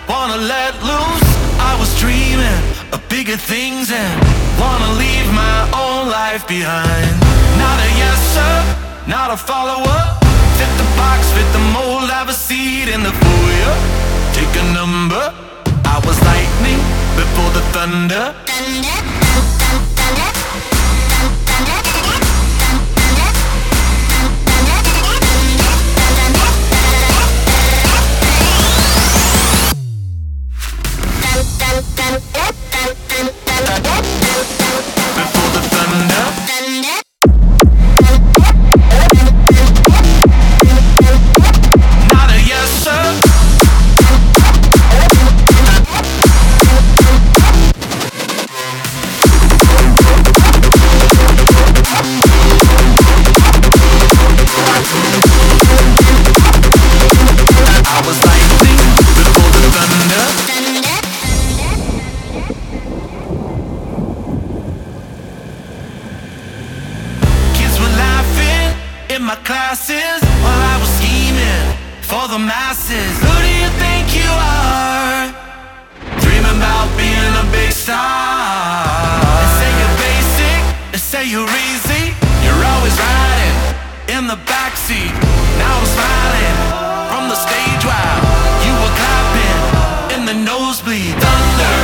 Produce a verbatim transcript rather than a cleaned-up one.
wanna let loose. I was dreaming of bigger things and wanna leave my own life behind. Not a yes sir, not a follower. Fit the box, fit the mold, have a seat in the foyer. Take a number. I was lightning before the thunder. Before the thunder. Not a yes sir. I was lightning before the thunder. Kids were laughing in my classes while I was scheming for the masses. Who do you think you are? Dreaming about being a big star. They say you're basic, they say you're easy. You're always riding in the backseat. Now I'm smiling from the stage while you were clapping in the nosebleed. Thunder.